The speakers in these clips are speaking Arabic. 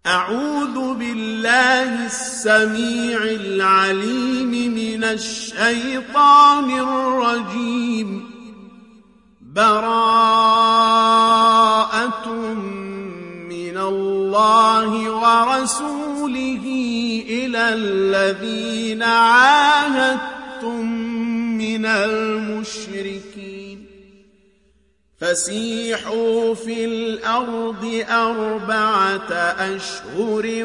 أعوذ بالله السميع العليم من الشيطان الرجيم. براءة من الله ورسوله إلى الذين عاهدتم من المشركين فسيحوا في الأرض 4 أشهر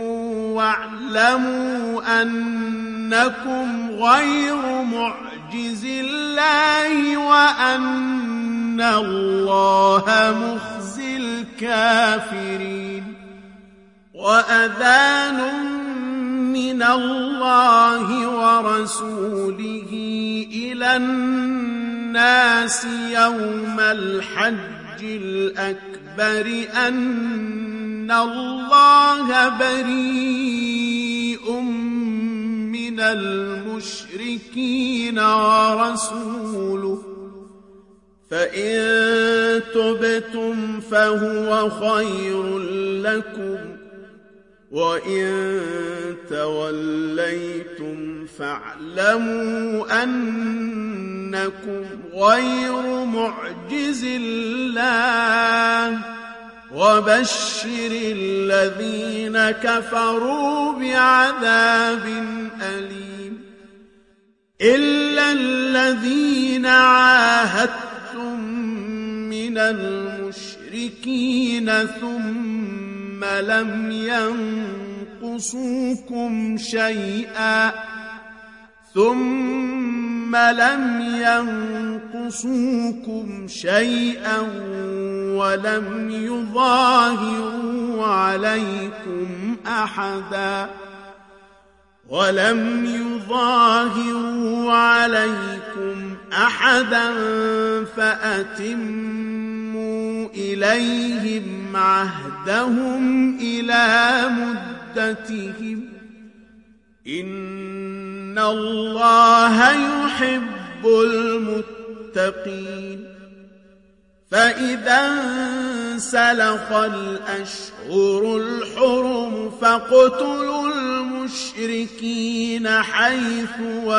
واعلموا أنكم غير معجز الله وأن الله مخزي الكافرين. وأذان من الله ورسوله إلى الناس يوم الحج الأكبر أن الله بريء من المشركين ورسوله فإن تبتم فهو خير لكم وإن توليتم فاعلموا أنكم غير معجز الله وبشر الذين كفروا بعذاب أليم. إلا الذين عاهدتم من المشركين ثم لم ينقصوكم شيئا ولم يظاهروا عليكم أحدا فأتموا إليهم عهدهم إلى مدتهم إن الله يحب المتقين. فإذا انسلخ الأشهر الحرم فاقتلوا المشركين حيث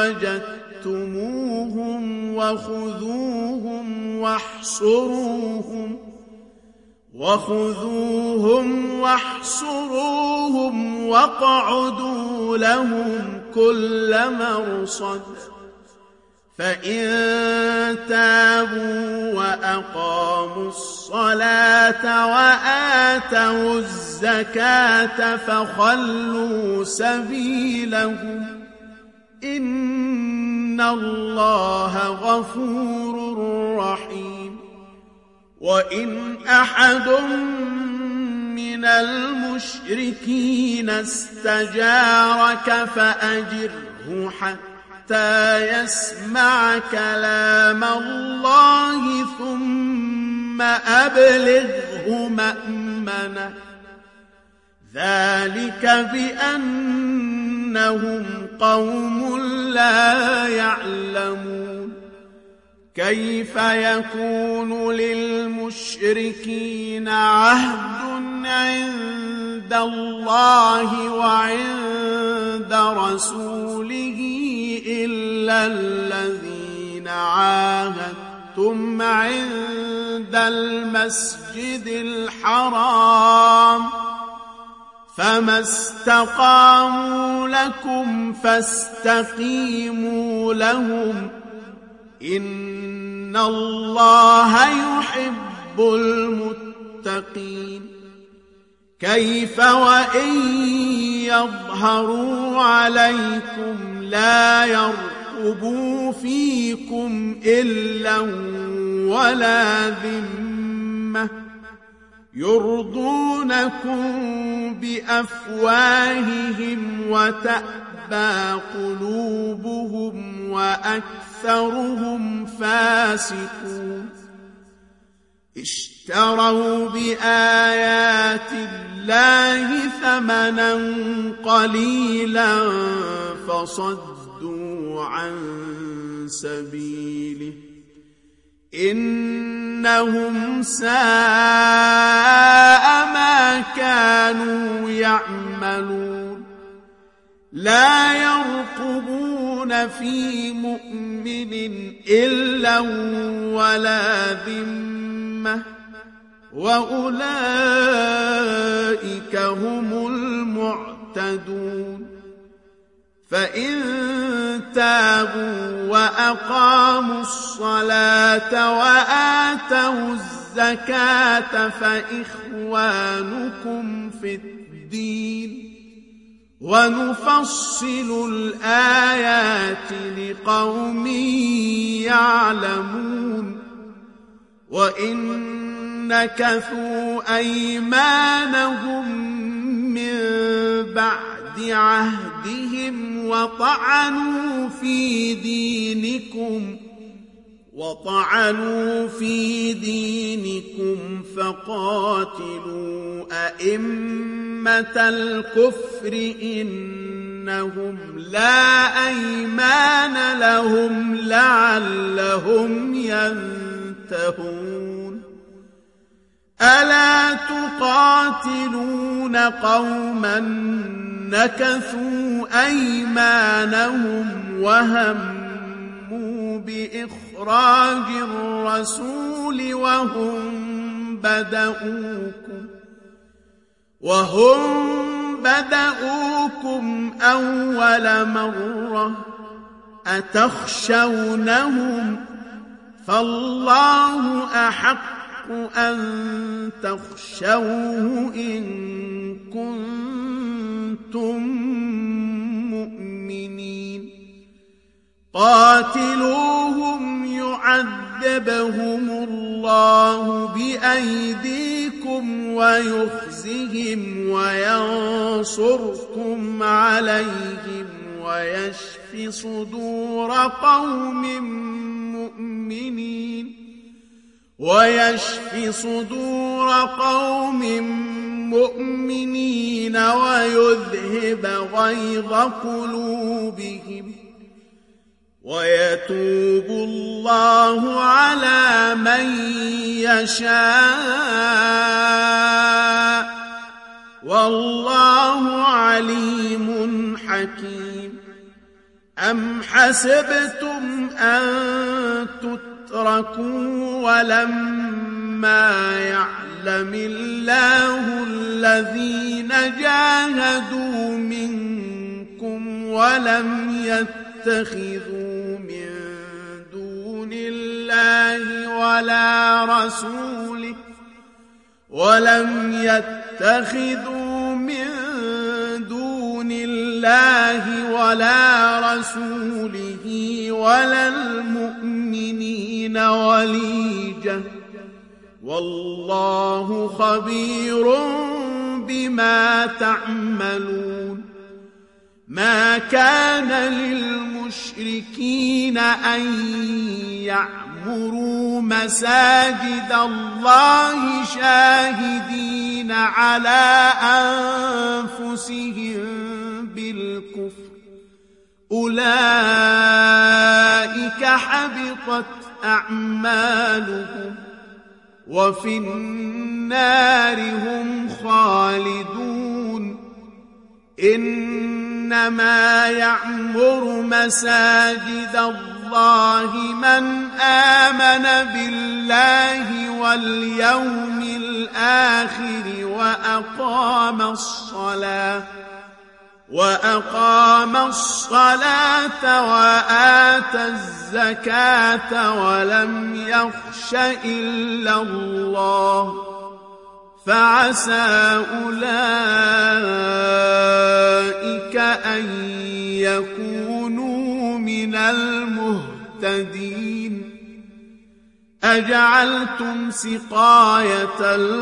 وجدتموهم وخذوهم واحصروهم واقعدوا لهم كل مرصد. فإن تابوا وأقاموا الصلاة وآتوا الزكاة فخلوا سبيلهم إن الله غفور رحيم. وإن أحد من المشركين استجارك فأجره حتى يسمع كلام الله ثم أبلغه مأمنه ذلك بأنهم قوم لا يعلمون. كيف يكون للمشركين عهد عند الله وعند رسوله إلا الذين عاهدتم عند المسجد الحرام فما استقاموا لكم فاستقيموا لهم إن الله يحب المتقين. كيف وإن يظهروا عليكم لا يرقبوا فيكم إلا ولا ذمة يرضونكم بأفواههم وتأبى قلوبهم وأكثرهم فاسقون. اشتروا بآيات الله ثمنا قليلا فصدوا عن سبيله إنهم ساء ما كانوا يعملون لا يرقبون في مؤمن إلا ولا ذمة وأولئك هم المعتدون فإن تابوا وأقاموا الصلاة وآتوا الزكاة فإخوانكم في الدين ونفصل الآيات لقوم يعلمون وإن نكثوا أيمانهم من بعد عهدهم وطعنوا في دينكم فقاتلوا أئمة الكفر إنهم لا أيمان لهم لعلهم ينتهون ألا تقاتلون قوما نكثوا أيمانهم وهموا بإخراج الرسول وهم بدؤوكم أول مرة أتخشونهم فالله أحق أن تخشوه إن كنتم مؤمنين قاتلوهم يعذبهم الله بأيديكم ويخزهم وينصركم عليهم ويشف صدور قوم مؤمنين ويذهب غيظ قلوبهم ويتوب الله على من يشاء والله عليم حكيم أم حسبتم أن تتركوا ولما يعلم الله الذين جاهدوا منكم ولم يتخذوا من دون الله ولا رسوله ولا المؤمنين وليجة والله خبير بما تعملون ما كان للمشركين أن يعمروا مساجد الله شاهدين على أنفسهم بالكفر أولئك حبطت أعمالهم وفي النار هم خالدون إنما يعمر مساجد الله من آمن بالله واليوم الآخر وأقام الصلاة وآتى الزكاة ولم يخش إلا الله فعسى أولئك أن يكونوا من المهتدين أجعلتم سقاية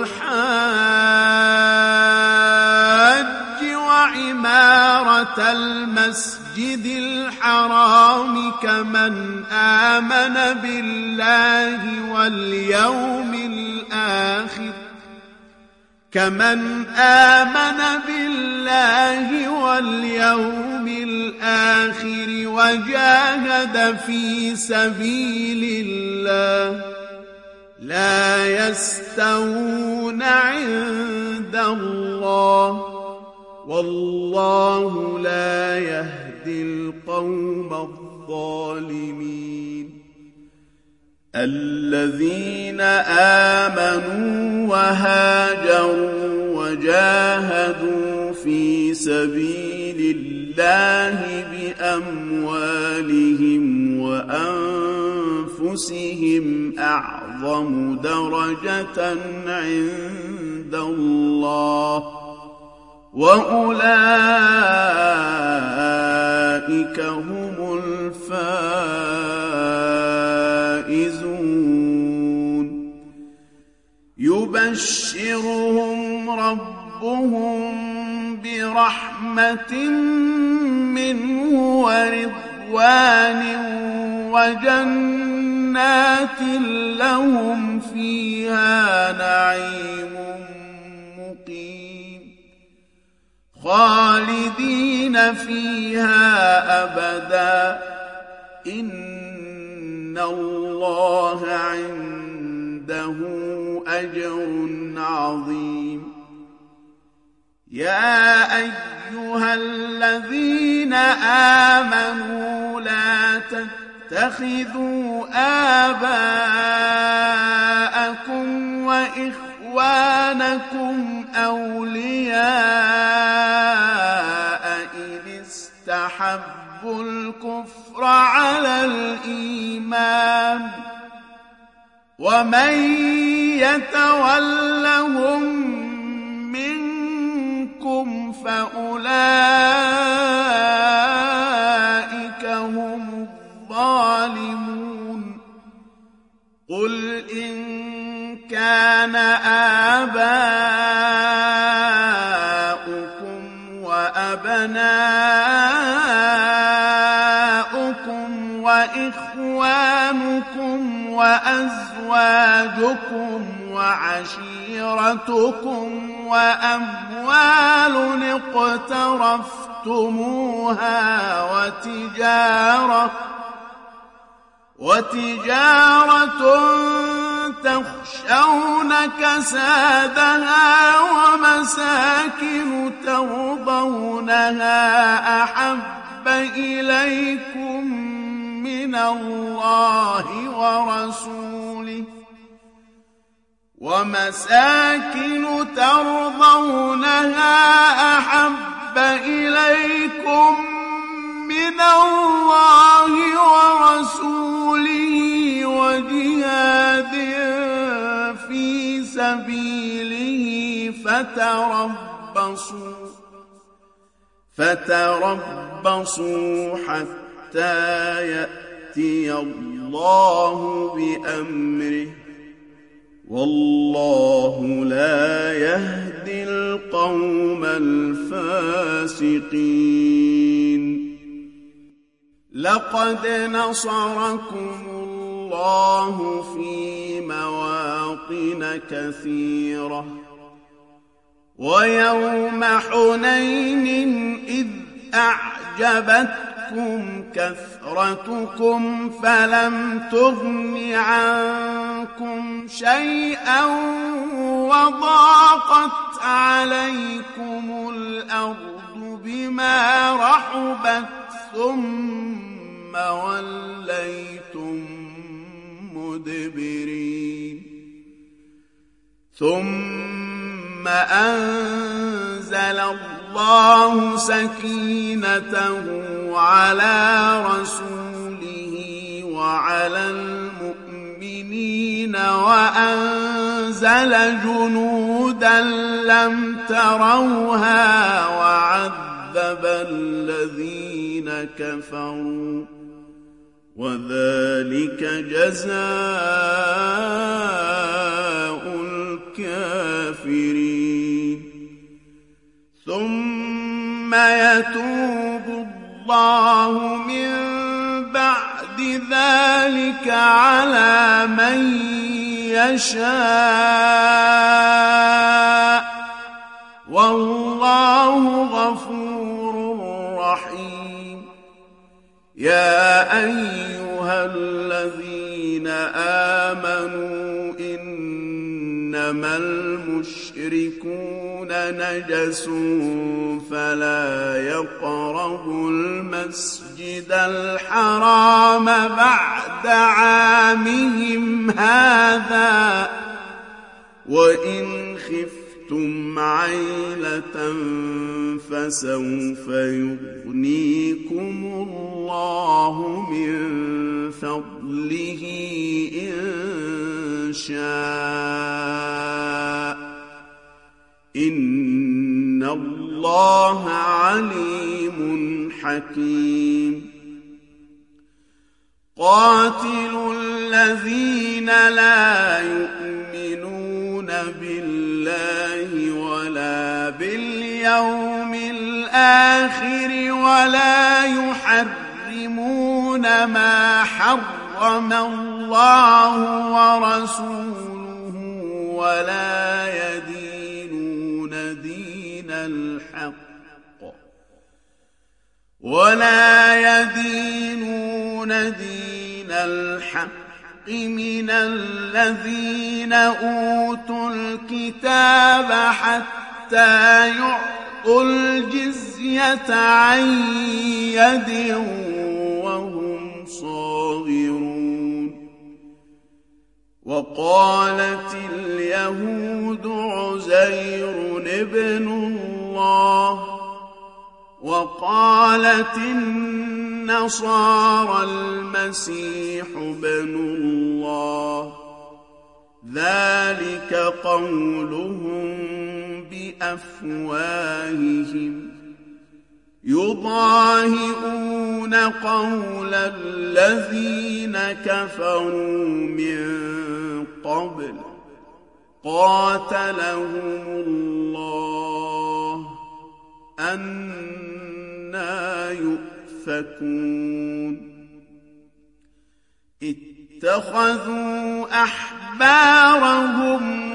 الحاج وعمارة المسجد الحرام كمن آمن بالله واليوم الآخر وجاهد في سبيل الله لا يستوون عند الله والله لا يهدي القوم الظالمين الذين آمنوا وهاجروا وجاهدوا في سبيل الله بأموالهم وأنفسهم أعظم درجة عند الله وأولئك هم الفائزون يبشرهم ربهم برحمة منه ورضوان وجنات لهم فيها نعيم مقيم خالدين فيها أبدا إن الله عنده أجر عظيم يا أيها الذين آمنوا لا تتخذوا آباءكم وإخوانكم أولياء إن استحبوا الكفر على الإيمان ومن يتولهم منكم فأولئك هم الظالمون قل إن كان آباؤكم وأبناؤكم وإخوانكم وأزواجكم وعشيرتكم وأموال اقترفتموها وتجارة تخشون كسادها ومساكن ترضونها أحب إليكم من الله ورسوله ومساكن ترضونها أحب إليكم من الله ورسوله وجهاد في سبيله فتربصوا حتى يأتي الله بأمره والله لا يهدي القوم الفاسقين لقد نصركم الله في مواطن كثيرة ويوم حنين إذ أعجبتكم كثرتكم فلم تغن عنكم شيئا وضاقت عليكم الأرض بما رحبت ثم وليتم مدبرين ثم أنزل الله سكينته على رسوله وعلى المؤمنين وأنزل جنودا لم تروها وعذب الذين كفروا وذلك جزاء الكافرين ثم يتوب الله من بعد ذلك على من يشاء والله غفور رحيم يا أيها الذين آمنوا إنما إنما المشركون نجس فلا يقربوا المسجد الحرام بعد عامهم هذا وإن خفتم عيلة فسوف يغنيكم الله من فضله إن شاء إن الله عليم حكيم قاتلوا الذين لا يؤمنون بالله ولا باليوم الآخر ولا يحرمون ما حرم الله ورسوله ولا يدينون دين الحق من الذين أوتوا الكتاب حتى يعطوا الجزية عن يد وهم صاغرون وقالت اليهود عزير ابن الله وقالت النصارى المسيح ابن الله ذلك قولهم بأفواههم يضاهئون قول الذين كفروا من قبل قاتلهم الله أنى يؤفكون اتخذوا أحبارهم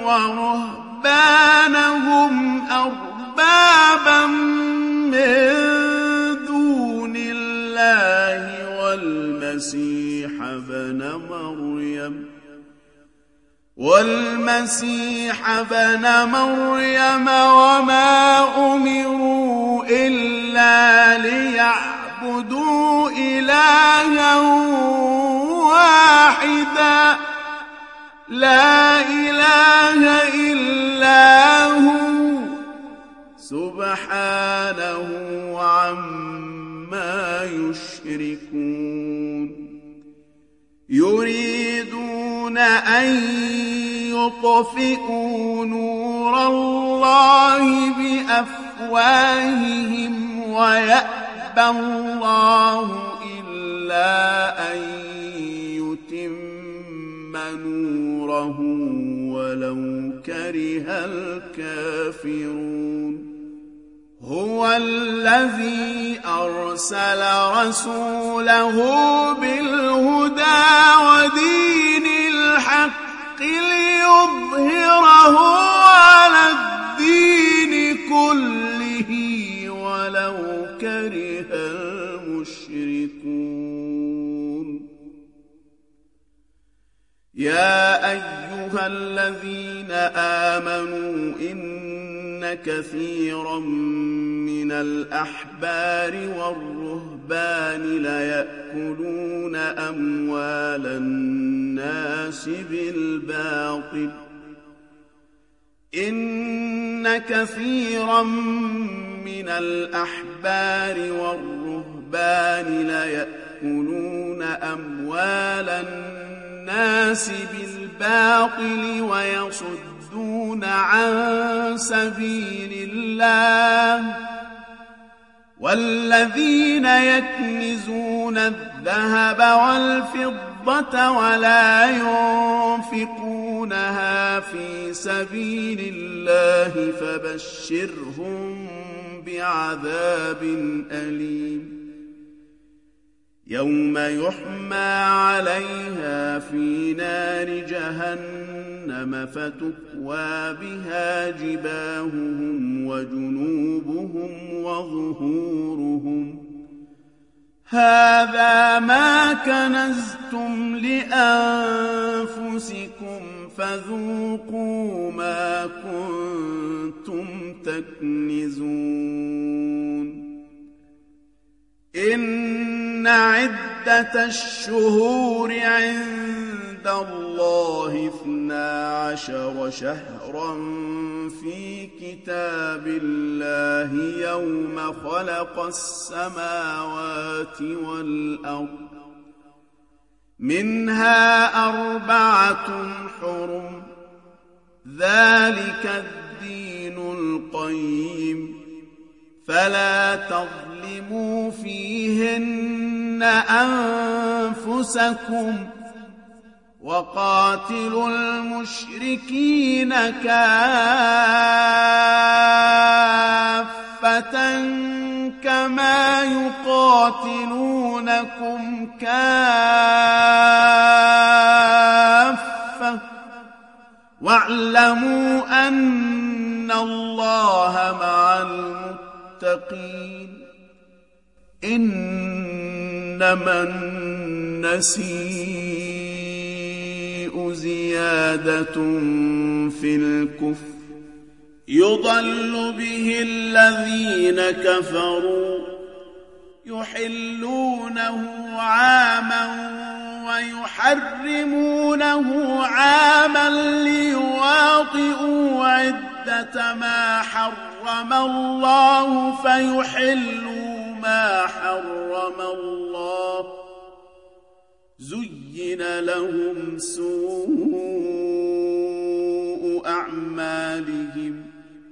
ورهبانهم أربابا من دون الله والمسيح ابن مريم وما أمروا إلا ليعبدوا إلها واحدا لا إله إلا هو سبحانه عما يشركون يريدون أن يطفئوا نور الله بأفواههم ويأبى الله إلا أن يتم نوره ولو كره الكافرون هو الذي أرسل رسوله بالهدى ودين الحق ليظهره على الدين كله ولو كره المشركون يا أيها الذين آمنوا إن كثيرا من الأحبار والرهبان ليأكلون أموال الناس بالباطل إن كثيرا من الأحبار والرهبان ليأكلون أموال الناس بالباطل ويصدون عن سبيل الله والذين يكنزون الذهب والفضة ولا ينفقونها في سبيل الله فبشرهم بعذاب أليم يوم يحمى عليها في نار جهنم فتكوى بها جباههم وجنوبهم وظهورهم هذا ما كنزتم لأنفسكم فذوقوا ما كنتم تكنزون. إن عدة الشهور عند الله 12 شهرا في كتاب الله يوم خلق السماوات والأرض، منها 4 حرم، ذلك الدين القيم، فلا تظلموا فيهن أنفسكم، وقاتلوا المشركين كافة كما يقاتلونكم كافة، واعلموا أن الله مع المتقين. إنما النسيء زيادة في الكفر، يضل به الذين كفروا يحلونه عاما ويحرمونه عاما ليواطئوا عدة ما حرم الله فيحلوا ما حرم الله. زين لهم سوء أعمالهم،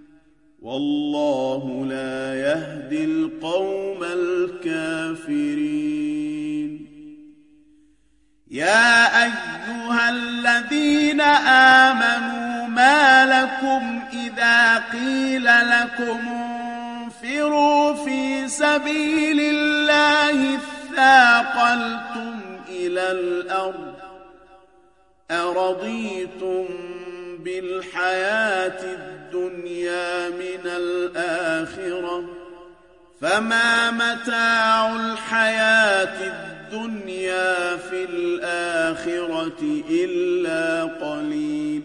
والله لا يهدي القوم الكافرين. يا أيها الذين آمنوا ما لكم إذا قيل لكم انفروا في سبيل الله اثاقلتم إلى الأرض، أرضيتم بالحياة الدنيا من الآخرة، فما متاع الحياة الدنيا في الآخرة إلا قليل.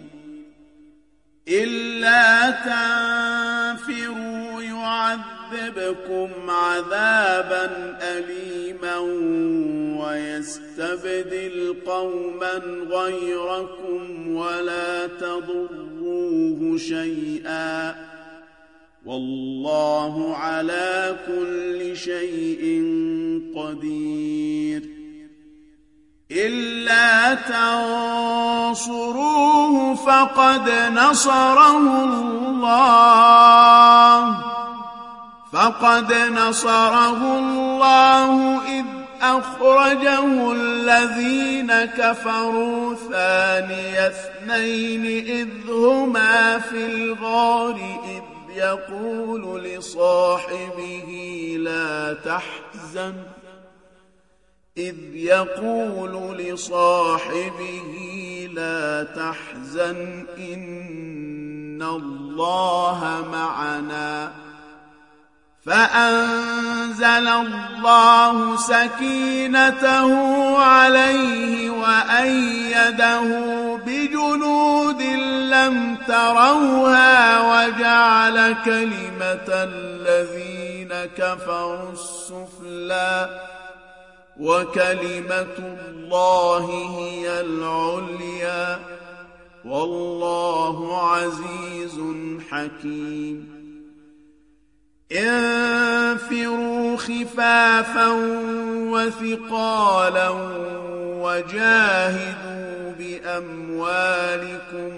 إلا تنفروا يعذبكم عذابا أليما ويستبدل قوما غيركم ولا تضروه شيئا، والله على كل شيء قدير. إلا تنصروه فقد نصره الله إذ أخرجه الذين كفروا ثاني اثنين إذ هما في الغار إذ يقول لصاحبه لا تحزن إن الله معنا، فأنزل الله سكينته عليه وأيده بجنود لم تروها وجعل كلمة الذين كفروا السفلى وكلمة الله هي العليا، والله عزيز حكيم. انفروا خفافا وثقالا وجاهدوا بأموالكم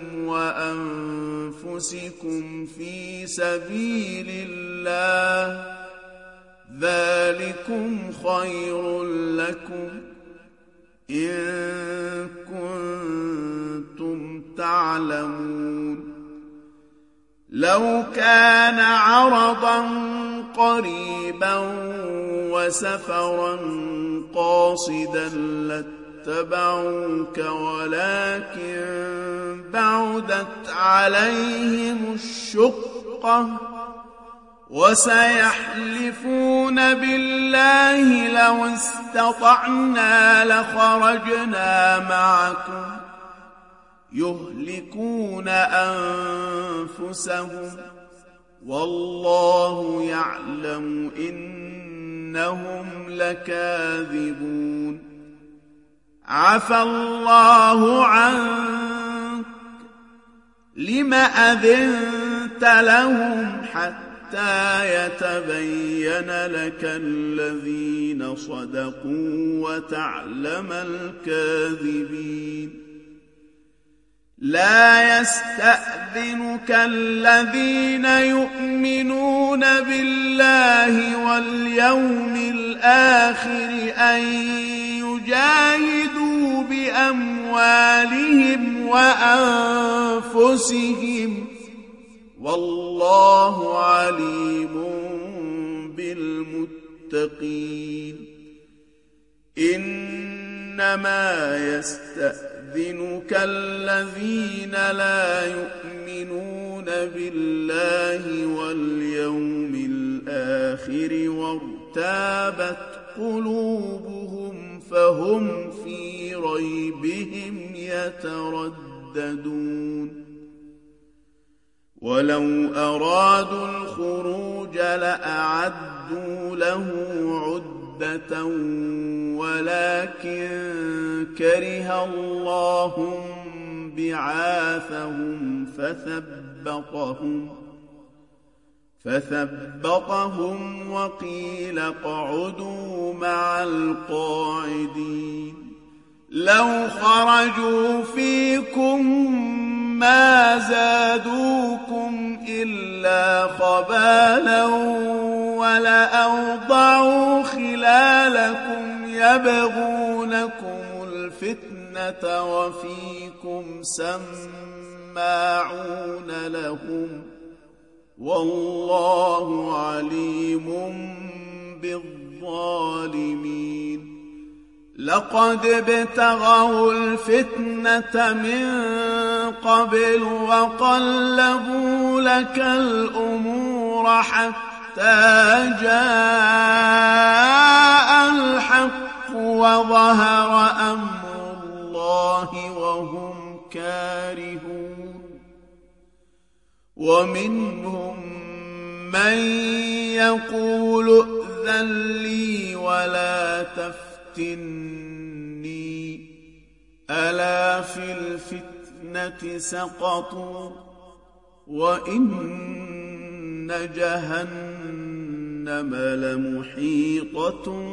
وأنفسكم في سبيل الله، ذلكم خير لكم إن كنتم تعلمون. لو كان عرضا قريبا وسفرا قاصدا لاتبعوك ولكن بعدت عليهم الشقة، وسيحلفون بالله لو استطعنا لخرجنا معكم يهلكون أنفسهم والله يعلم إنهم لكاذبون. عفى الله عنك لم أذنت لهم حتى يتبين لك الذين صدقوا وتعلم الكاذبين. لا يستأذنك الذين يؤمنون بالله واليوم الآخر أن يجاهدوا بأموالهم وأنفسهم والله عليم بالمتقين. إنما يستأذنك الذين لا يؤمنون بالله واليوم الآخر وارتابت قلوبهم فهم في ريبهم يترددون. ولو أرادوا الخروج لأعدوا له عدة ولكن كره الله بعاثهم فثبطهم وقيل اقعدوا مع القاعدين. لو خرجوا فيكم ما زادوكم إلا خبالا ولأوضعوا خلالكم يبغونكم الفتنة وفيكم سماعون لهم والله عليم بالظالمين. لقد ابتغوا الفتنة من قبل وقلبوا لك الأمور حتى جاء الحق وظهر أمر الله وهم كارهون. ومنهم من يقول ائذن لي ولا تفتني ألا في الفتنة سقطوا وإن جهنم لمحيطة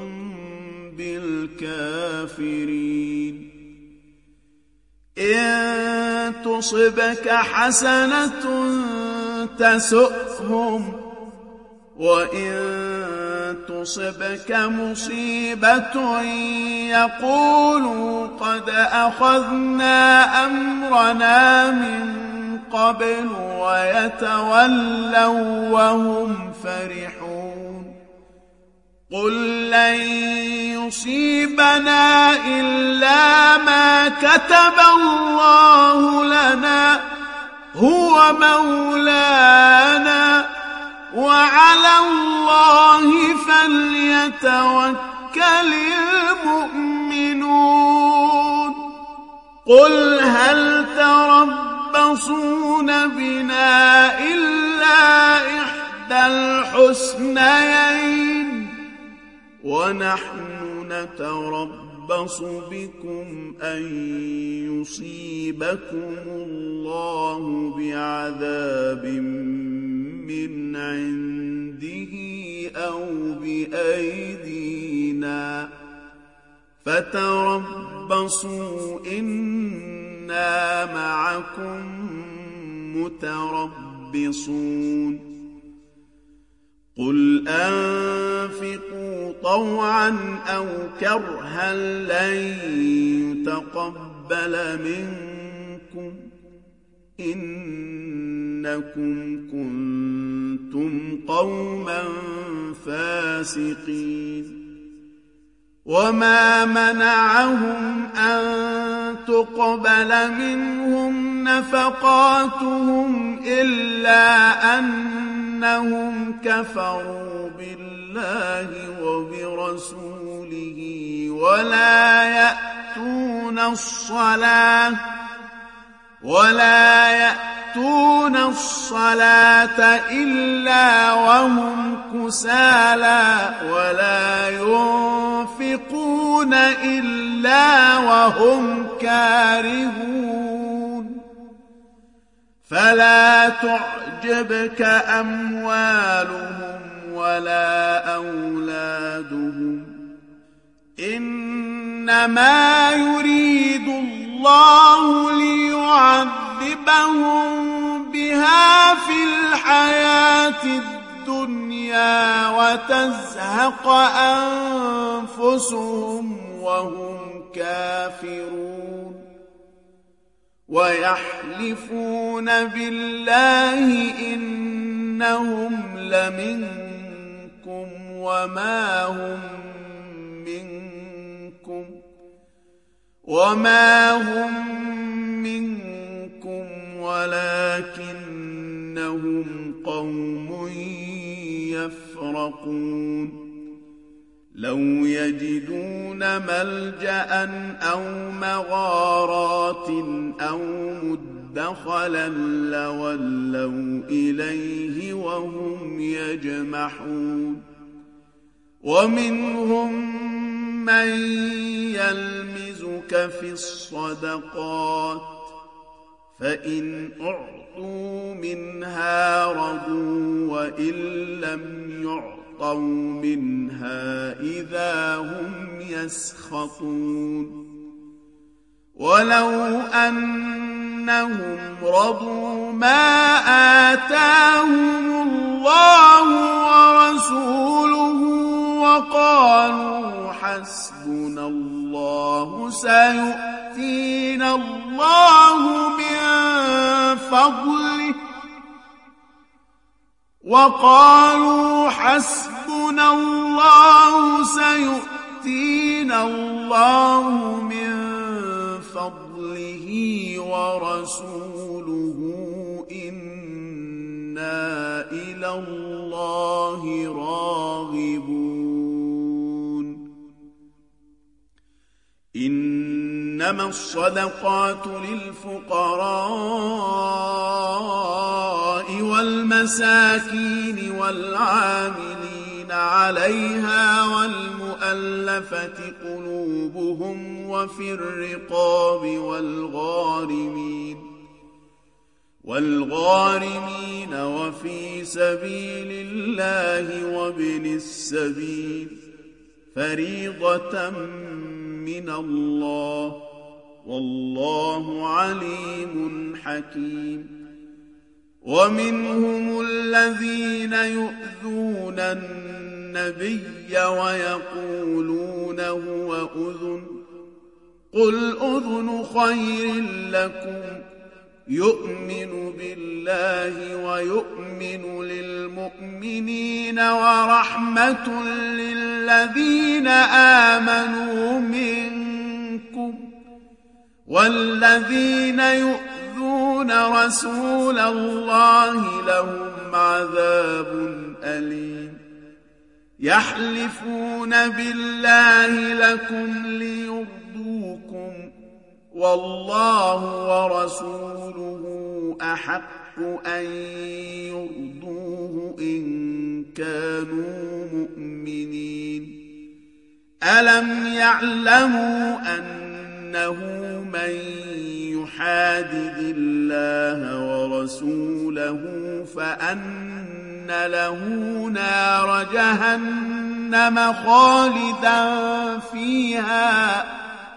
بالكافرين. إن تصبك حسنة تسؤهم وإن تصبك مصيبة يقولوا قد أخذنا أمرنا من قبل ويتولوا وهم فرحون. قل لن يصيبنا إلا ما كتب الله لنا هو مولانا وعلى الله فليتوكل المؤمنون. قل هل تربصون بنا إلا إحدى الحسنيين ونحن نتربص بكم أن يصيبكم الله بعذاب من عنده أو بأيدينا فتربصوا إنا معكم متربصون. قل أنفقوا طوعا أو كرها لن يتقبل منكم إنكم كنتم قوما فاسقين. وما منعهم أن تقبل منهم نفقاتهم إلا أنهم كفروا بالله وبرسوله ولا يأتون الصلاة ولا يأتون الصلاة إلا وهم كسالى ولا ينفقون إلا وهم كارهون فلا تعجبك أموالهم ولا أولادهم إنما يريد الله ليعذبهم بها في الحياة الدنيا وتزهق أنفسهم وهم كافرون ويحلفون بالله إنهم لمنكم وما هم منكم ولكنهم قوم يفرقون لو يجدون ملجأ أو مغارات أو مدخلا لولوا إليه وهم يجمحون ومنهم من يلمزك في الصدقات فإن أعطوا منها رضوا وإن لم يعطوا منها إذا هم يسخطون ولو أنهم رضوا ما آتاهم الله ورسوله وقالوا حسبنا الله سيؤتينا الله من فضله ورسوله إنا إلى الله راغبون إنما الصدقات للفقراء والمساكين والعاملين عليها والمؤلفة قلوبهم وفي الرقاب والغارمين وفي سبيل الله وابن السبيل فريضة من الله والله عليم حكيم ومنهم الذين يؤذون النبي ويقولون هو أذن قل أذن خير لكم يؤمن بالله ويؤمن للمؤمنين ورحمة للذين آمنوا منكم والذين يؤذون رسول الله لهم عذاب أليم يحلفون بالله لكم ليرضوكم والله ورسوله أحق أن يرضوه إن كانوا مؤمنين ألم يعلموا أنه من يحادد الله ورسوله فأن له نار جهنم خالدا فيها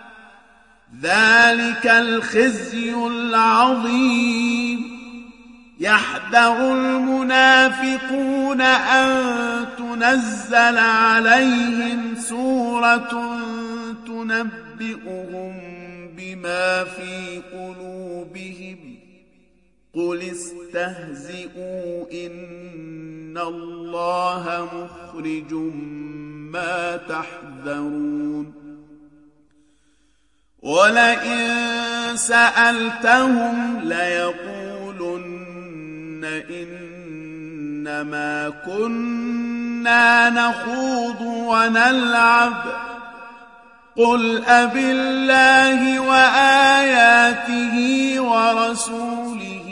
ذلك الخزي العظيم يحذر المنافقون أن تنزل عليهم سورة تنبئهم بما في قلوبهم قل استهزئوا إن الله مخرج ما تحذرون ولئن سألتهم ليقولن إنما كنا نخوض ونلعب قل أبالله وآياته ورسوله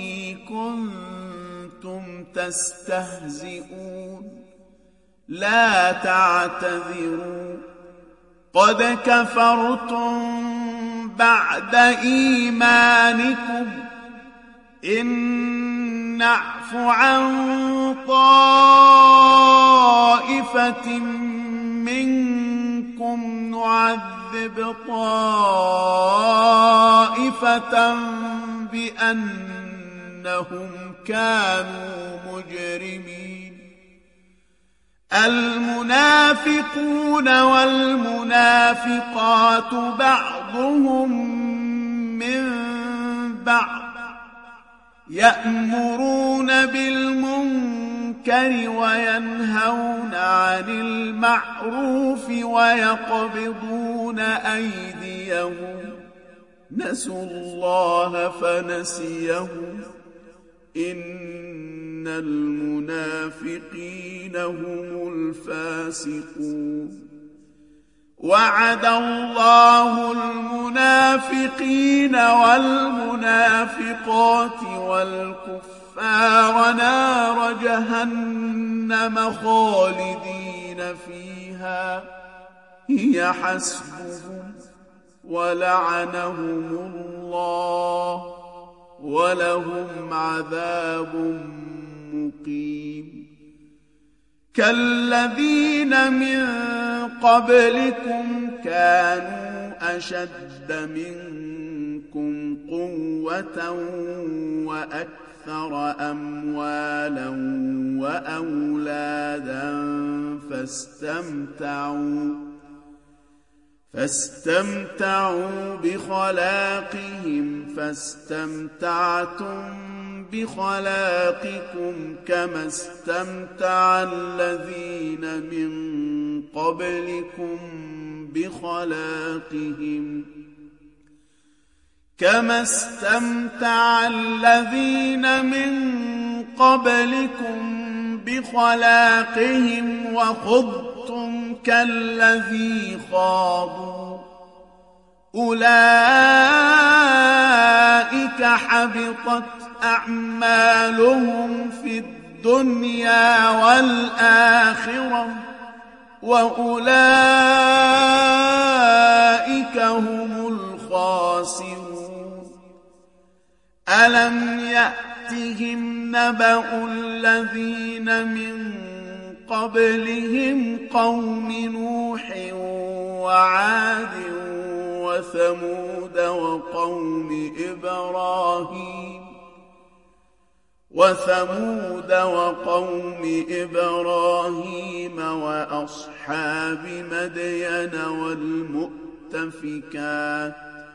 كنتم تستهزئون لا تعتذروا قد كفرتم بعد إيمانكم إن نعف عن طائفة منكم نعذب طائفة بأنهم كانوا مجرمين المنافقون والمنافقات بعضهم من بعض يأمرون بالمنكر وينهون عن المعروف ويقبضون أيديهم نسوا الله فنسيهم إن المنافقين هم الفاسقون وعد الله المنافقين والمنافقات والكفار نار جهنم خالدين فيها هي حسبهم ولعنهم الله ولهم عذاب مقيم كالذين من قبلكم كانوا أشد منكم قوة وأكثر أموالا وأولادا فاستمتعوا بخلاقهم فاستمتعتم بخلاقكم كما استمتع الذين من قبلكم بخلاقهم وخضتم كالذي خاضوا أولئك حبطت أعمالهم في الدنيا والآخرة وأولئك هم الخاسرون ألم يأتهم نبأ الذين من قبلهم قوم نوح وعاد وثمود وقوم إبراهيم وأصحاب مدين والمؤتفكات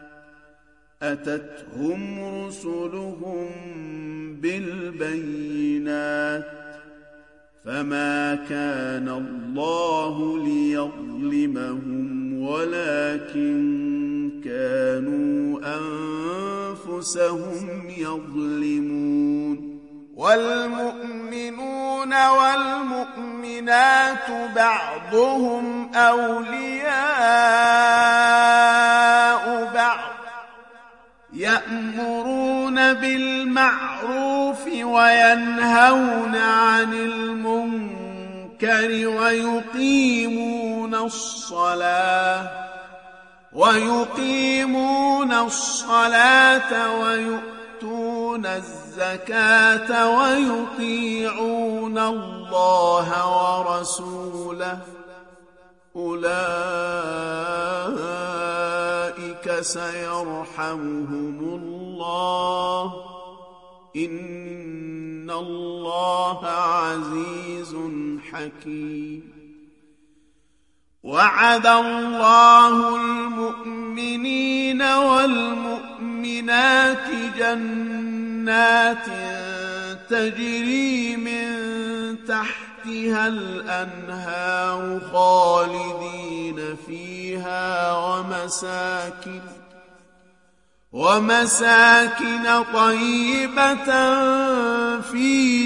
أتتهم رسلهم بالبينات فما كان الله ليظلمهم ولكن كانوا أنفسهم يظلمون والمؤمنون والمؤمنات بعضهم أولياء بعض يأمرون بالمعروف وينهون عن المنكر ويقيمون الصلاة ويؤتون الزكاة ويطيعون الله ورسوله أولئك سيرحمهم الله إن الله عزيز حكيم وعد الله المؤمنين والمؤمنات جنات تجري من تحتها الأنهار خالدين فيها ومساكن طيبة في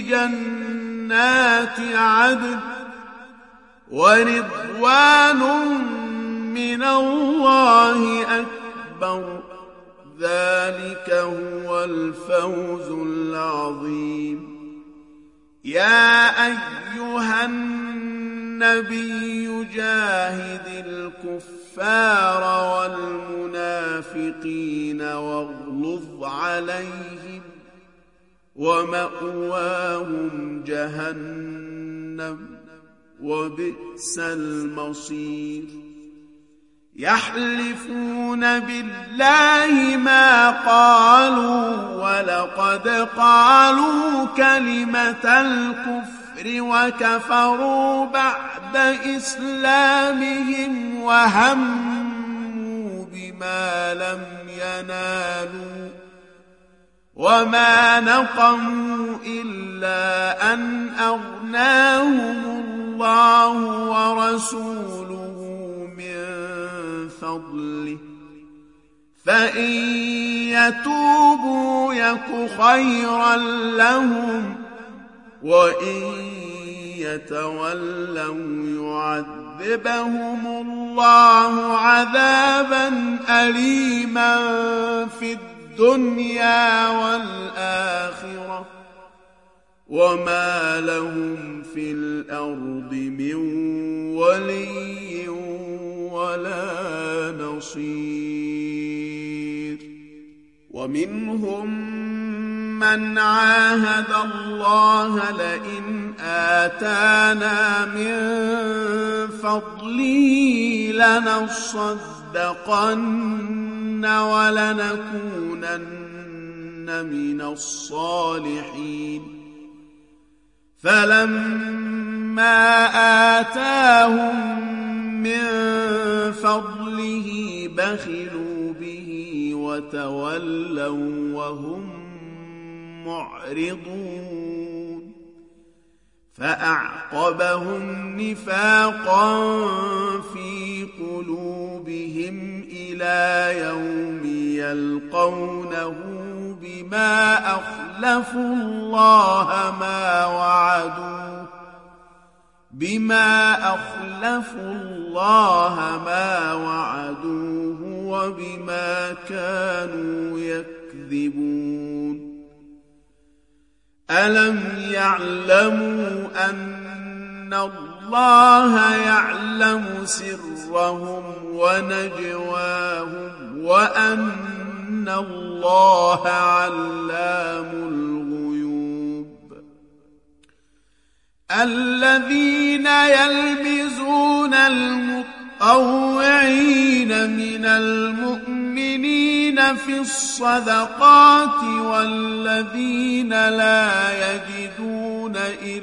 جنات عدن ورضوان من الله أكبر ذلك هو الفوز العظيم يا أيها النبي جاهد الكفار والمنافقين واغلظ عليهم ومأواهم جهنم وبئس المصير يحلفون بالله ما قالوا ولقد قالوا كلمة الكفر وكفروا بعد إسلامهم وهموا بما لم ينالوا وما نقموا إلا أن أغناهم الله ورسوله من فضله فإن يتوبوا يك خيرا لهم وإن يتولوا يعذبهم الله عذابا أليما في الدنيا والآخرة وما لهم في الأرض من ولي ولا نصير ومنهم من عاهد الله لئن آتانا من فضله لنصدقن ولنكونن من الصالحين فلما آتاهم من فضله بخلوا به وتولوا وهم معرضون فأعقبهم نفاقا في قلوبهم إلى يوم يلقونه بما أخلفوا الله ما وعدوه وبما كانوا يكذبون ألم يعلموا أن الله يعلم سرهم ونجواهم وأن الله علام الغيوب الذين يلمزون المطوعين من المؤمنين في الصدقات والذين لا يجدون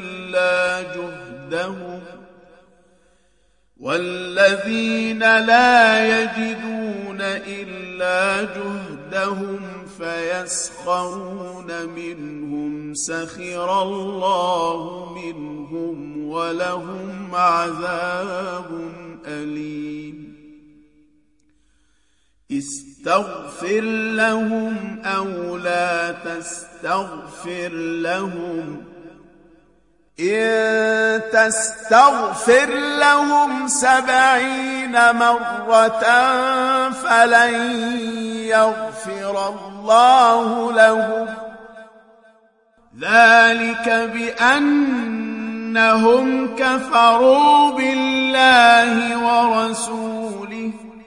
إلا جهدهم فيسخرون منهم سخر الله منهم ولهم عذاب أليم استغفر لهم أو لا تستغفر لهم إن تستغفر لهم 70 مرة فلن يغفر الله لهم ذلك بأنهم كفروا بالله ورسوله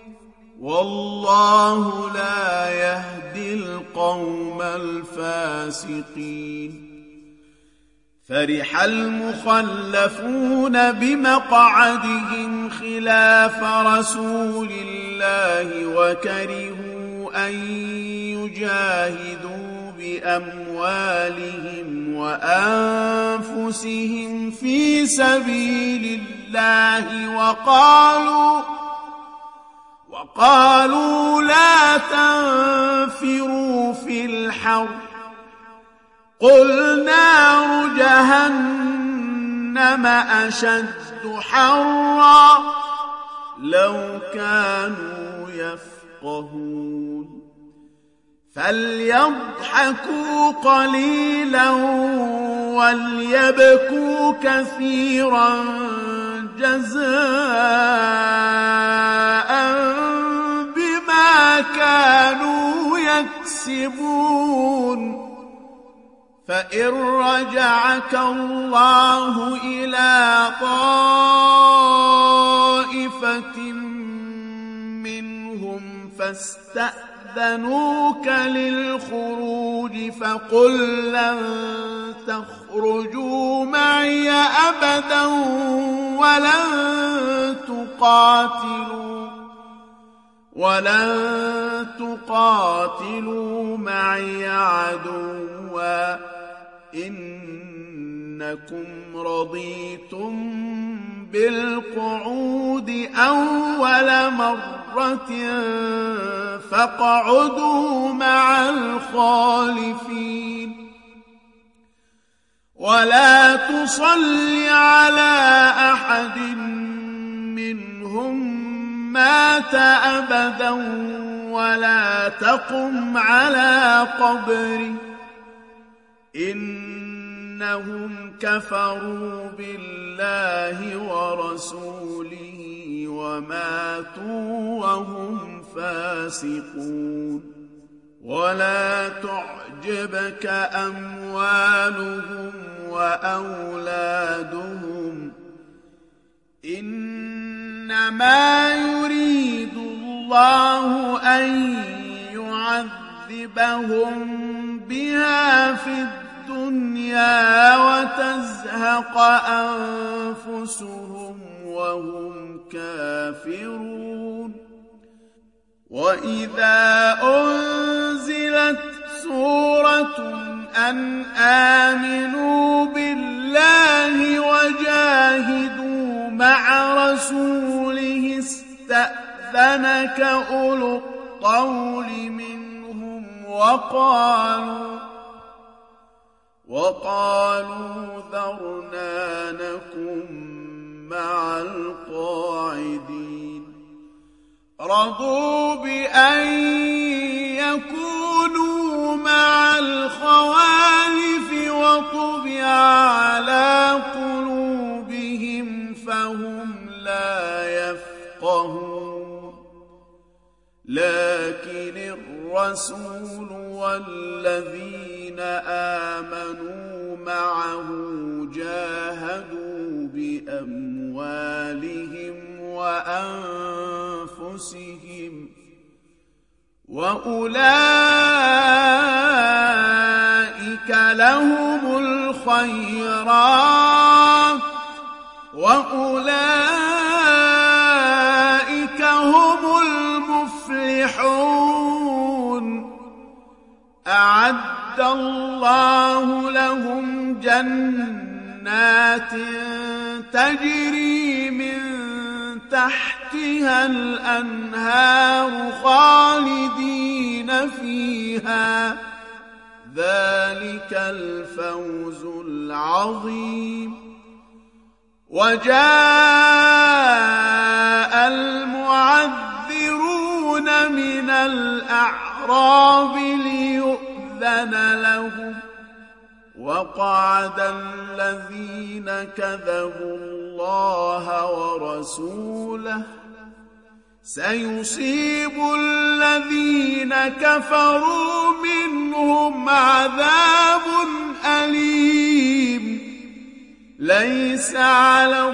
والله لا يهدي القوم الفاسقين فرح المخلفون بمقعدهم خلاف رسول الله وكرهوا أن يجاهدوا بأموالهم وأنفسهم في سبيل الله وقالوا لا تنفروا في الحر قل نار جهنم أشد حرا لو كانوا يفقهون فليضحكوا قليلا وليبكوا كثيرا جزاء يكسبون فإن رجعك الله إلى طائفة منهم فاستأذنوك للخروج فقل لن تخرجوا معي أبدا ولن تقاتلوا معي عدوا إنكم رضيتم بالقعود أول مرة فاقعدوا مع الخالفين ولا تصل على أحد منهم مات أبدا ولا تقم على قبره إنهم كفروا بالله ورسوله وماتوا وهم فاسقون ولا تعجبك أموالهم وأولادهم إنما يريد الله أن يعذبهم بها في الدنيا وتزهق أنفسهم وهم كافرون وإذا أنزلت سورة أن آمنوا بالله وجاهدوا مع رسوله استأذنك أولو الطول منهم وقالوا ذرنا نكن مع القاعدين رضوا بأن يكونوا مع الخوالف وطبع على قلوبهم فهم لا يفقهون لكن الرسول والذين آمنوا معه جاهدوا بأموالهم وأنفسهم وأولئك لهم الخيرات وأولئك هم المفلحون أعد الله لهم جنات تجري من تحتها الأنهار خالدين فيها ذلك الفوز العظيم وجاء المعذرون من الأعراب ليؤذن لهم وقعد الذين كذبوا الله ورسوله سيصيب الذين كفروا منهم عذاب أليم ليس على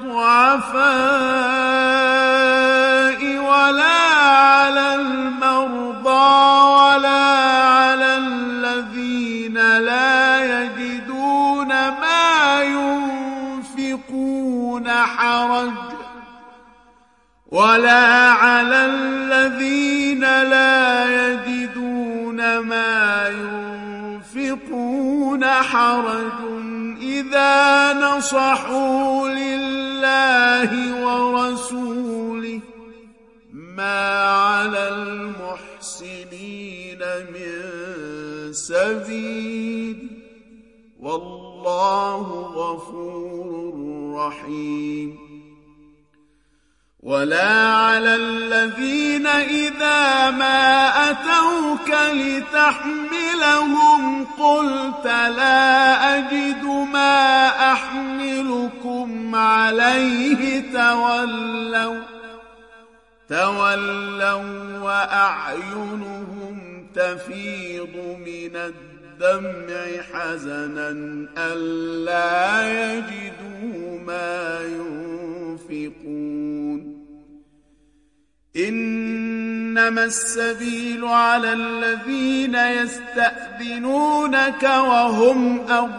الضعفاء ولا على المرضى ولا على الذين لا يجدون ما ينفقون حرج إذا نصحوا لله ورسوله ما على المحسنين من سبيل والله غفور رحيم ولا على الذين إذا ما أتوك لتحملهم قلت لا أجد ما أحملكم عليه تولوا وأعينهم تفيض من الدمع حزنا ألا يجدوا ما ينفقون إنما السبيل على الذين يستأذنونك وهم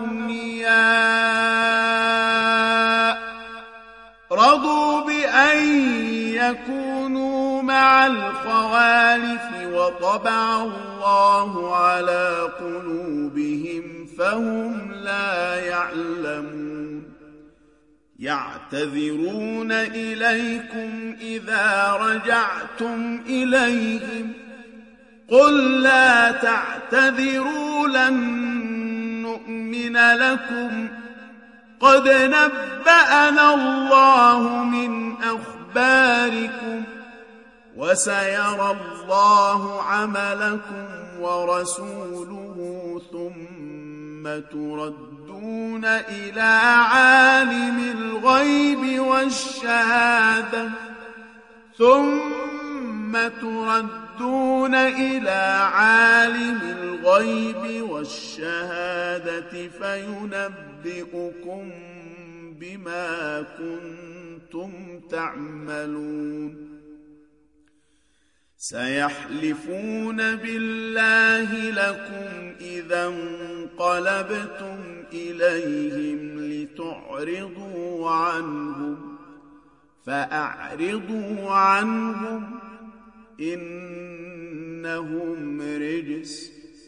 أغنياء رضوا بأن يكونوا مع الخوالف وطبع الله على قلوبهم فهم لا يعلمون يعتذرون إليكم إذا رجعتم إليهم قل لا تعتذروا لن نؤمن لكم قد نبأنا الله من أخباركم وسيرى الله عملكم ورسوله ثم تردون إلى عالم الغيب والشهادة فينبئكم بما كنتم تعملون سيحلفون بالله لكم إذا انقلبتم إليهم لتعرضوا عنهم فأعرضوا عنهم إنهم رجس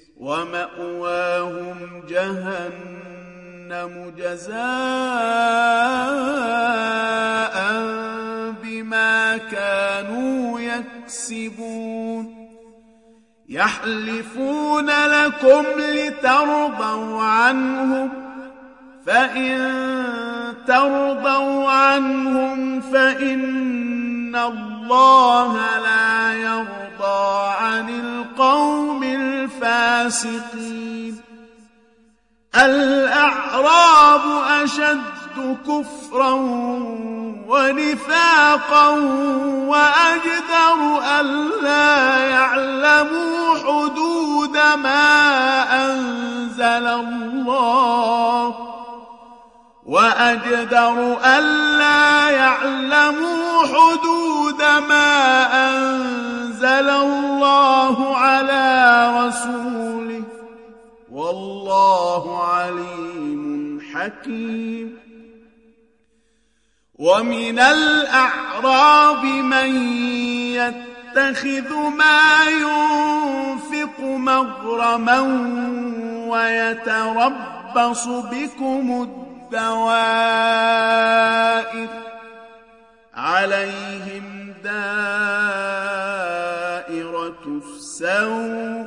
ومأواهم جهنم جزاء بما كانوا يكسبون يحلفون لكم لترضوا عنهم فإن ترضوا عنهم فإن الله لا يرضى عن القوم الفاسقين الأعراب أشد كفرا ونفاقا وأجدر ألا يعلموا حدود ما أنزل الله على رسوله والله عليم حكيم ومن الأعراب من يتخذ ما ينفق مغرما ويتربص بكم الدوائر عليهم دائرة السوء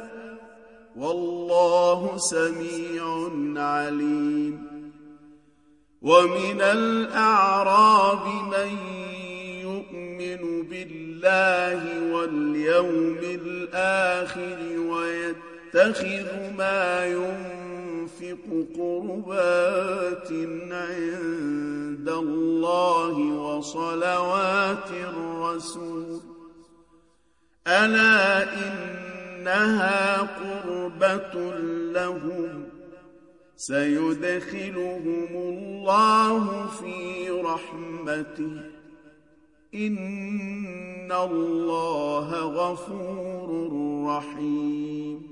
والله سميع عليم ومن الأعراب من يؤمن بالله واليوم الآخر ويتخذ ما ينفق قربات عند الله وصلوات الرسول ألا إنها قربة لهم سيدخلهم الله في رحمته إن الله غفور رحيم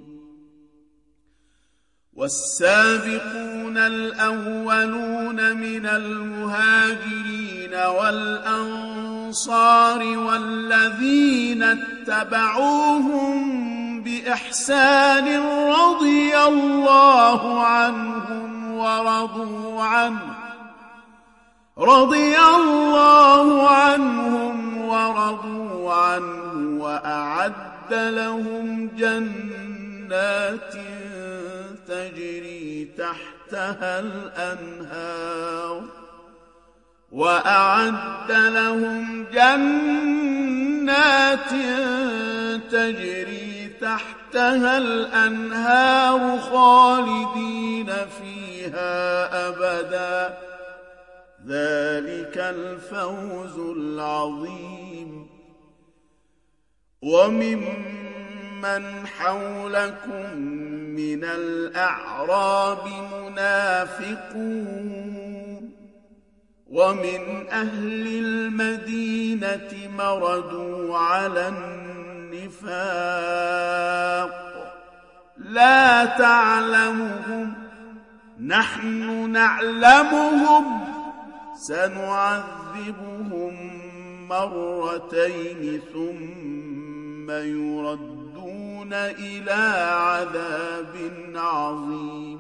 والسابقون الأولون من المهاجرين والأنصار والذين اتبعوهم بإحسان رضي الله عنهم ورضوا عنه وأعد لهم جنات تجري تحتها الأنهار خالدين فيها أبدا ذلك الفوز العظيم وممن من حولكم من الأعراب منافقون ومن أهل المدينة مردوا على النفاق لا تعلمهم نحن نعلمهم سنعذبهم مرتين ثم يردون إلى عذاب عظيم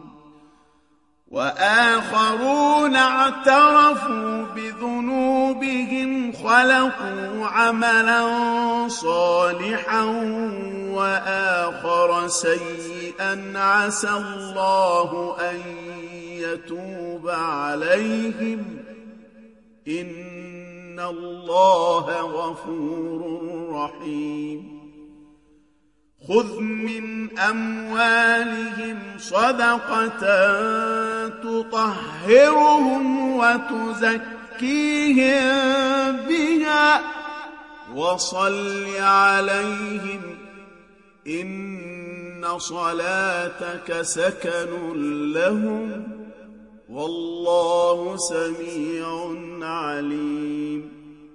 وآخرون اعترفوا بذنوبهم خلقوا عملا صالحا وآخر سيئا عسى الله أن يتوب عليهم إن الله غفور رحيم خذ من أموالهم صدقة تطهرهم وتزكيهم بها وصل عليهم إن صلاتك سكن لهم والله سميع عليم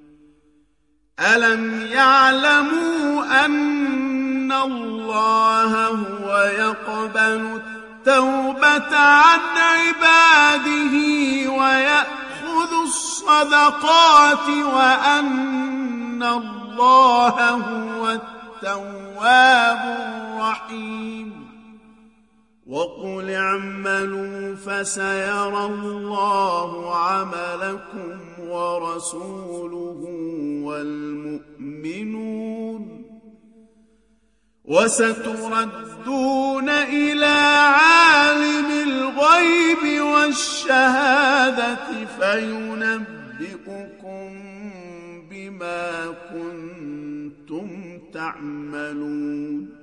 ألم يعلموا أن الله هو يقبل التوبة عن عباده ويأخذ الصدقات وأن الله هو التواب الرحيم وقل اعملوا فسيرى الله عملكم ورسوله والمؤمنون وستردون إلى عالم الغيب والشهادة فينبئكم بما كنتم تعملون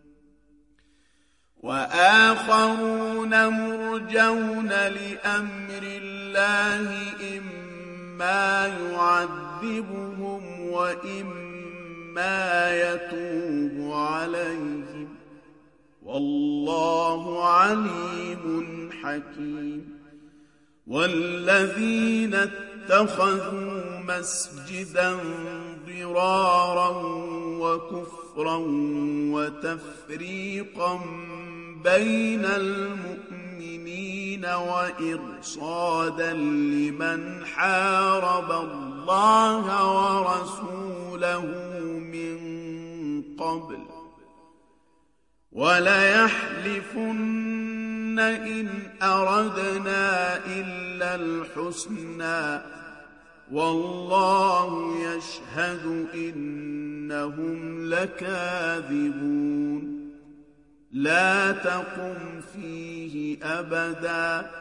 وآخرون مرجون لأمر الله إما يعذبهم وإما يتوب عليهم والله عليم حكيم والذين اتخذوا مسجدا ضرارا وكفرا وتفريقا بين المؤمنين وإرصادا لمن حارب الله ورسوله من قبل وليحلفن إن أردنا إلا الحسنى والله يشهد إنهم لكاذبون لا تقم فيه أبدا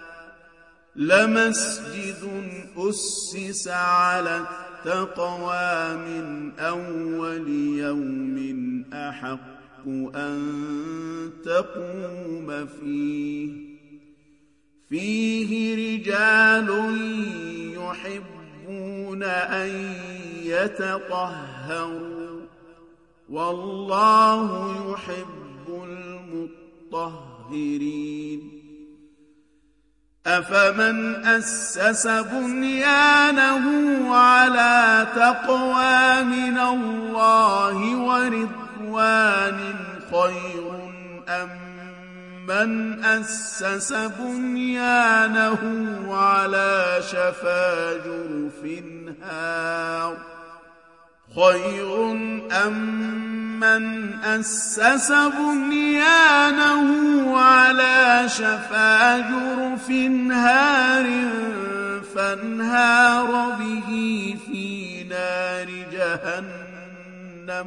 لمسجد أسس على التقوى من أول يوم أحق أن تقوم فيه رجال يحبون أن يتطهروا والله يحب المطهرين أفمن أسس بنيانه على تقوى من الله ورضوان خير أم من أسس بنيانه على شفا جرف هار خير أم من أسس بنيانه على شفا جرف هار فانهار به في نار جهنم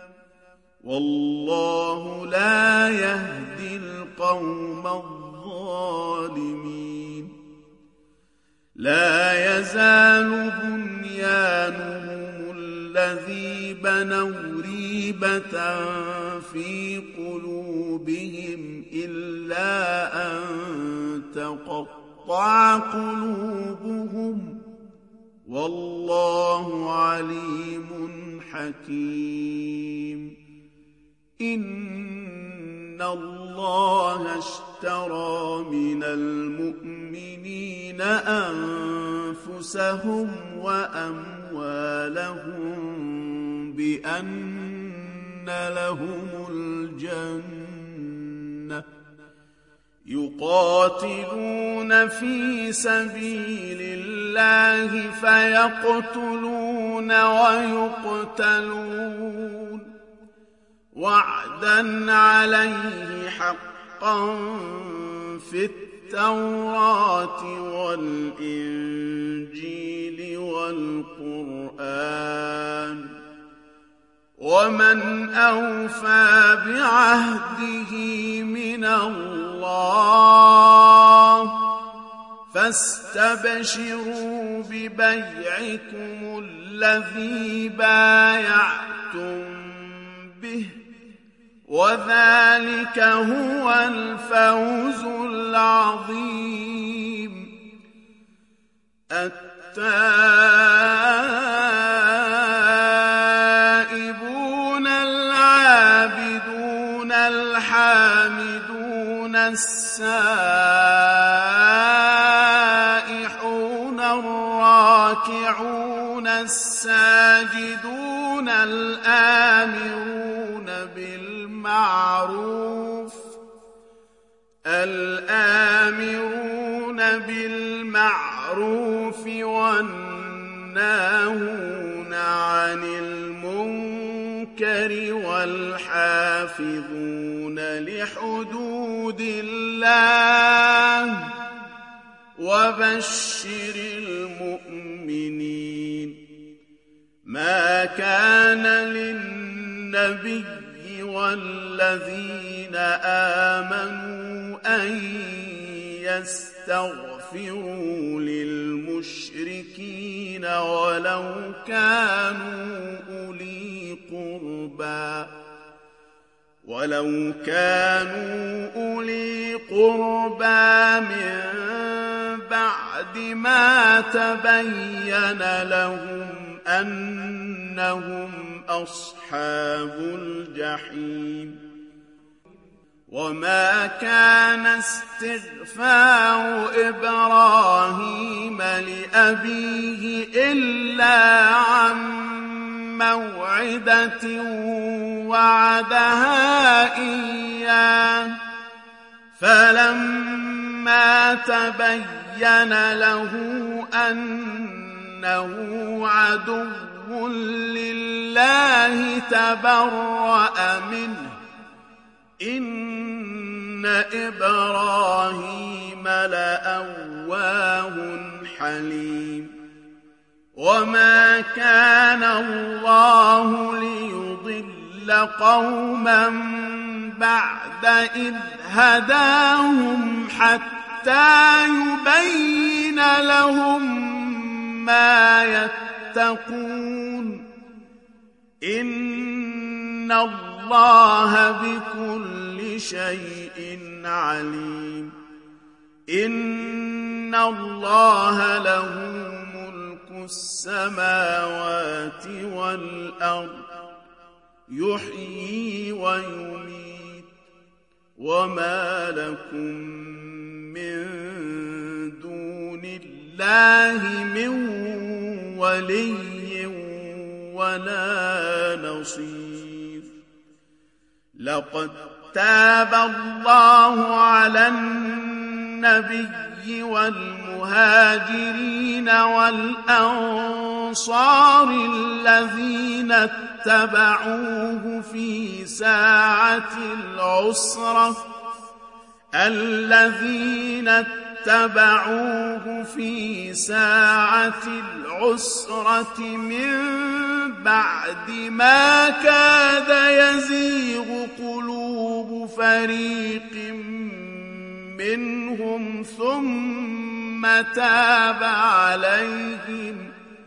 والله لا يهدي القوم الظالمين لا يزال بنيانهم الذي بنوا ريبة في قلوبهم إلا أن تقطع قلوبهم والله عليم حكيم إن الله اشترى من المؤمنين أنفسهم وأموالهم بأن لهم الجنة يقاتلون في سبيل الله فيقتلون ويقتلون وعدا عليه حقا في التوراة والإنجيل والقرآن ومن أوفى بعهده من الله فاستبشروا ببيعكم الذي بايعتم به وذلك هو الفوز العظيم. التائبون العابدون الحامدون السائحون الراكعون الساجدون الآمرون بالمعروف والناهون عن المنكر والحافظون لحدود الله وبشر المؤمنين. ما كان للنبي والذين آمنوا أن يستغفروا للمشركين ولو كانوا أولي قربى من بعد ما تبين لهم أنهم أصحاب الجحيم. وما كان استغفار إبراهيم لأبيه إلا عن موعدة وعدها إياه فلما تبين له أنه عدو لله تبرأ منه. إن إبراهيم لأواه حليم. وما كان الله ليضل قوما بعد إذ هداهم حتى يبين لهم ما يتقون. إن الله بكل شيء عليم. إن الله له ملك السماوات والأرض يحيي ويميت. وما لكم من دون الله من ولي ولا نصير. لقد تاب الله على النبي والمهاجرين والأنصار الذين اتبعوه في ساعة العسرة من بعد ما كاد يزيغ قلوب فريق منهم ثم تاب عليهم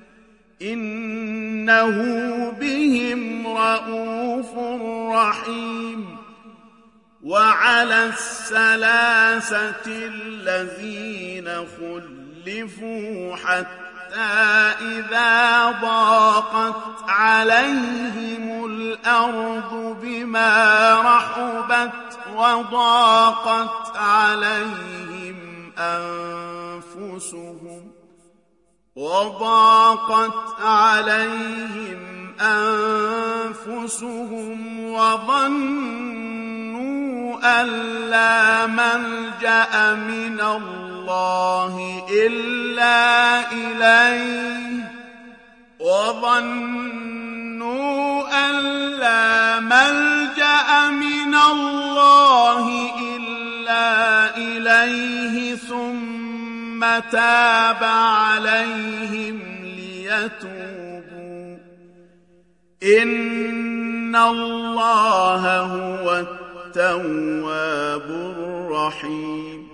إنه بهم رءوف رحيم. وعلى الثلاثة الذين خلفوا حتى إذا ضاقت عليهم الأرض بما رحبت وضاقت عليهم أنفسهم وظنوا أن لا ملجأ من الله إلا إليه ثم تاب عليهم ليتوبوا إن الله هو التواب الرحيم.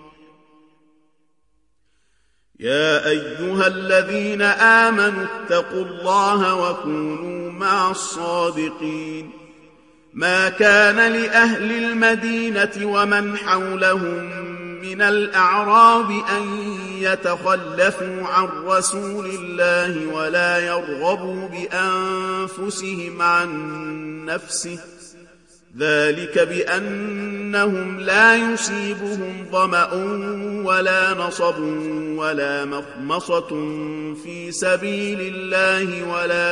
يا أيها الذين آمنوا اتقوا الله وكونوا مع الصادقين. ما كان لأهل المدينة ومن حولهم من الأعراب أن يتخلفوا عن رسول الله ولا يرغبوا بأنفسهم عن نفسه، ذلك بأنهم لا يصيبهم ظمأ ولا نصب ولا مخمصة في سبيل الله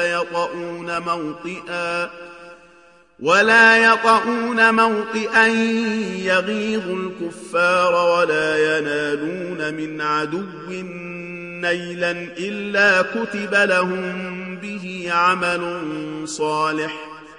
ولا يطؤون موطئا يغيظ الكفار ولا ينالون من عدو نيلا إلا كتب لهم به عمل صالح،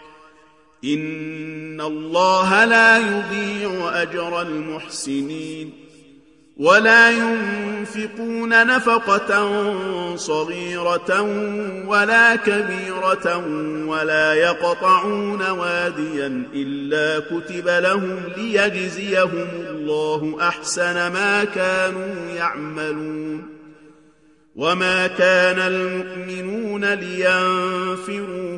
إن الله لا يضيع أجر المحسنين. ولا ينفقون نفقة صغيرة ولا كبيرة ولا يقطعون واديا إلا كتب لهم ليجزيهم الله أحسن ما كانوا يعملون. وما كان المؤمنون لينفروا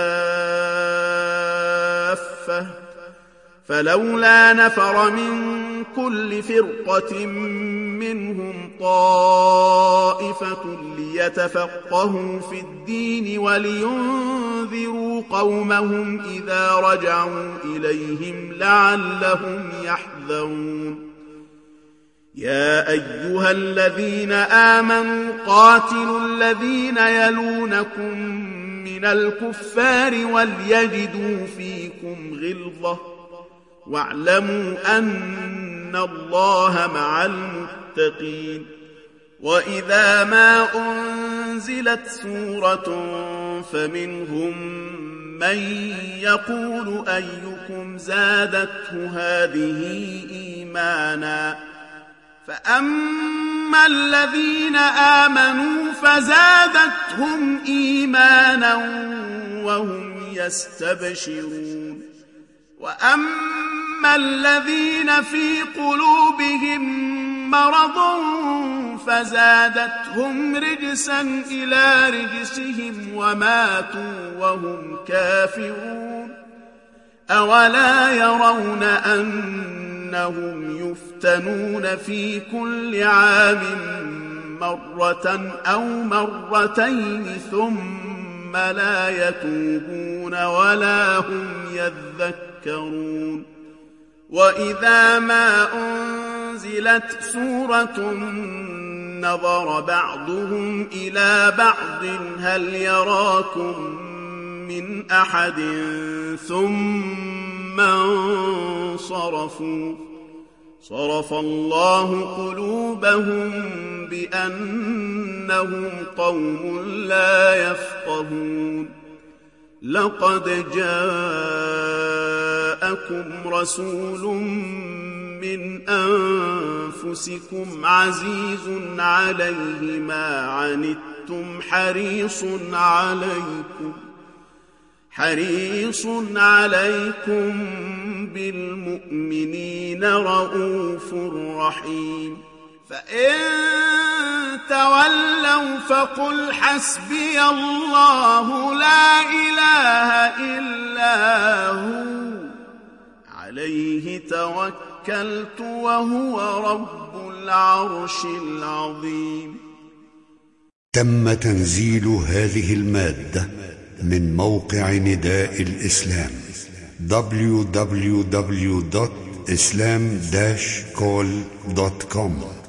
كافة، فلولا نفر من كل فرقة منهم طائفة ليتفقهوا في الدين ولينذروا قومهم إذا رجعوا إليهم لعلهم يحذرون. يا أيها الذين آمنوا قاتلوا الذين يلونكم من الكفار وليجدوا فيكم غلظة واعلموا أن الله مع المتقين. وإذا ما أنزلت سورة فمنهم من يقول أيكم زادته هذه إيمانا، فأما الذين آمنوا فزادتهم إيمانا وهم يستبشرون، وأما الذين في قلوبهم مرض فزادتهم رجسا إلى رجسهم وماتوا وهم كافرون. أولا يرون أنهم يفتنون في كل عام مرة أو مرتين ثم لا يتوبون ولا هم يذكرون. وإذا ما أنزلت سورة نظر بعضهم إلى بعض هل يراكم من أحد ثم انصرفوا، صرف الله قلوبهم بأنهم قوم لا يفقهون. لقد جاءكم رسول من أنفسكم عزيز عليه ما عنتم حريص عليكم بالمؤمنين رؤوف رحيم. فإن تولوا فقل حسبي الله لا إله إلا هو عليه توكلت وهو رب العرش العظيم. تم تنزيل هذه المادة من موقع نداء الإسلام www.islam-call.com